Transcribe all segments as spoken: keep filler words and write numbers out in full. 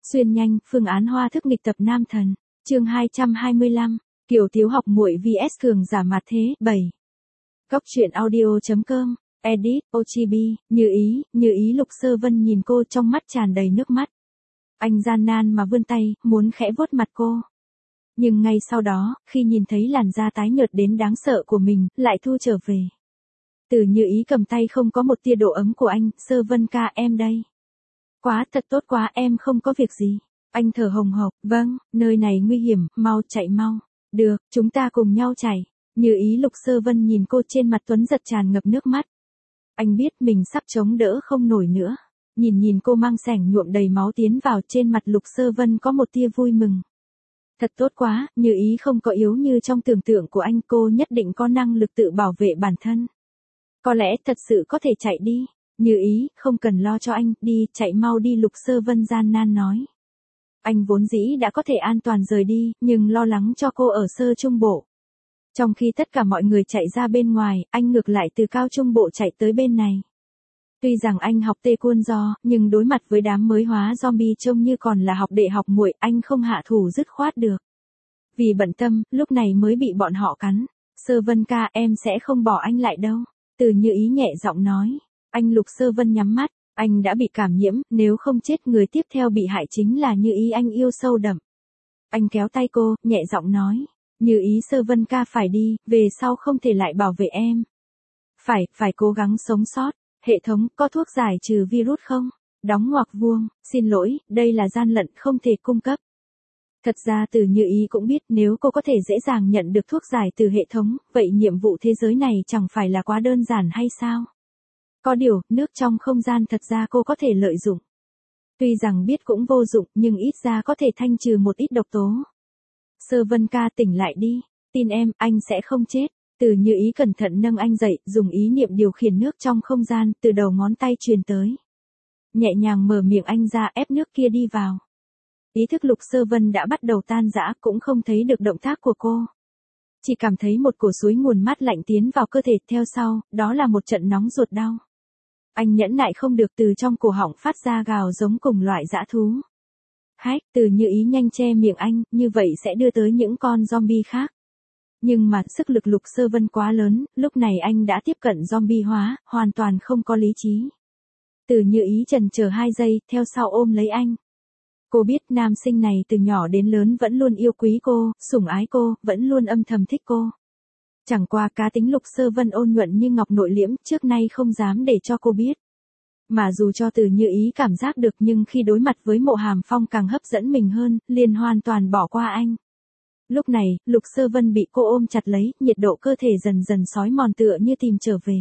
Xuyên nhanh, phương án hoa thức nghịch tập nam thần. Chương hai trăm hai mươi lăm, Kiều Tiếu học muội vs cường giả mặt thế, bảy. Góc truyện audio chấm com, edit, ô giê bê, Như Ý, Như Ý Lục Sơ Vân nhìn cô trong mắt tràn đầy nước mắt. Anh gian nan mà vươn tay, muốn khẽ vuốt mặt cô. Nhưng ngay sau đó, khi nhìn thấy làn da tái nhợt đến đáng sợ của mình, lại thu trở về. Từ Như Ý cầm tay không có một tia độ ấm của anh, Sơ Vân ca em đây. Quá, thật tốt quá, em không có việc gì. Anh thở hồng hộc, vâng, nơi này nguy hiểm, mau chạy mau. Được, chúng ta cùng nhau chạy. Như Ý Lục Sơ Vân nhìn cô trên mặt tuấn giật tràn ngập nước mắt. Anh biết mình sắp chống đỡ không nổi nữa. Nhìn nhìn cô mang sẻng nhuộm đầy máu tiến vào, trên mặt Lục Sơ Vân có một tia vui mừng. Thật tốt quá, Như Ý không có yếu như trong tưởng tượng của anh, cô nhất định có năng lực tự bảo vệ bản thân. Có lẽ thật sự có thể chạy đi. Như Ý, không cần lo cho anh, đi, chạy mau đi, Lục Sơ Vân gian nan nói. Anh vốn dĩ đã có thể an toàn rời đi, nhưng lo lắng cho cô ở sơ trung bộ. Trong khi tất cả mọi người chạy ra bên ngoài, anh ngược lại từ cao trung bộ chạy tới bên này. Tuy rằng anh học taekwondo, nhưng đối mặt với đám mới hóa zombie trông như còn là học đệ học muội, anh không hạ thủ dứt khoát được. Vì bận tâm, lúc này mới bị bọn họ cắn. Sơ Vân ca, em sẽ không bỏ anh lại đâu. Từ Như Ý nhẹ giọng nói. Anh Lục Sơ Vân nhắm mắt, anh đã bị cảm nhiễm, nếu không chết người tiếp theo bị hại chính là Như Ý anh yêu sâu đậm. Anh kéo tay cô, nhẹ giọng nói. Như Ý, Sơ Vân ca phải đi, về sau không thể lại bảo vệ em. Phải, phải cố gắng sống sót. Hệ thống, có thuốc giải trừ virus không? Đóng ngoặc vuông, xin lỗi, đây là gian lận không thể cung cấp. Thật ra Từ Như Ý cũng biết nếu cô có thể dễ dàng nhận được thuốc giải từ hệ thống, vậy nhiệm vụ thế giới này chẳng phải là quá đơn giản hay sao? Có điều, nước trong không gian thật ra cô có thể lợi dụng. Tuy rằng biết cũng vô dụng, nhưng ít ra có thể thanh trừ một ít độc tố. Sơ Vân ca tỉnh lại đi, tin em, anh sẽ không chết. Từ Như Ý cẩn thận nâng anh dậy, dùng ý niệm điều khiển nước trong không gian, từ đầu ngón tay truyền tới. Nhẹ nhàng mở miệng anh ra, ép nước kia đi vào. Ý thức Lục Sơ Vân đã bắt đầu tan rã, cũng không thấy được động tác của cô. Chỉ cảm thấy một cổ suối nguồn mát lạnh tiến vào cơ thể, theo sau, đó là một trận nóng ruột đau. Anh nhẫn nại không được, từ trong cổ họng phát ra gào giống cùng loại dã thú. Hách, Từ Như Ý nhanh che miệng anh, như vậy sẽ đưa tới những con zombie khác. Nhưng mà, sức lực Lục Sơ Vân quá lớn, lúc này anh đã tiếp cận zombie hóa, hoàn toàn không có lý trí. Từ Như Ý chần chờ hai giây, theo sau ôm lấy anh. Cô biết nam sinh này từ nhỏ đến lớn vẫn luôn yêu quý cô, sủng ái cô, vẫn luôn âm thầm thích cô. Chẳng qua cá tính Lục Sơ Vân ôn nhuận như ngọc nội liễm, trước nay không dám để cho cô biết. Mà dù cho Từ Như Ý cảm giác được, nhưng khi đối mặt với Mộ Hàm Phong càng hấp dẫn mình hơn, liền hoàn toàn bỏ qua anh. Lúc này, Lục Sơ Vân bị cô ôm chặt lấy, nhiệt độ cơ thể dần dần xói mòn tựa như tìm trở về.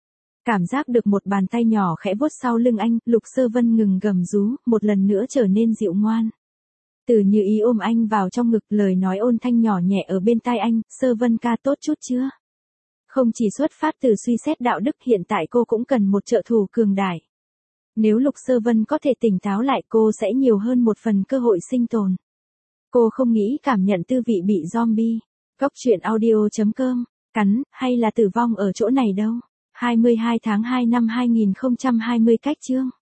Cảm giác được một bàn tay nhỏ khẽ vuốt sau lưng anh, Lục Sơ Vân ngừng gầm rú, một lần nữa trở nên dịu ngoan. Từ Như Ý ôm anh vào trong ngực, lời nói ôn thanh nhỏ nhẹ ở bên tai anh, Sơ Vân ca tốt chút chưa? Không chỉ xuất phát từ suy xét đạo đức, hiện tại cô cũng cần một trợ thủ cường đại. Nếu Lục Sơ Vân có thể tỉnh táo lại, cô sẽ nhiều hơn một phần cơ hội sinh tồn. Cô không nghĩ cảm nhận tư vị bị zombie. Góc truyện audio chấm com, cắn, hay là tử vong ở chỗ này đâu. hai mươi hai tháng hai năm hai nghìn không trăm hai mươi cách chương.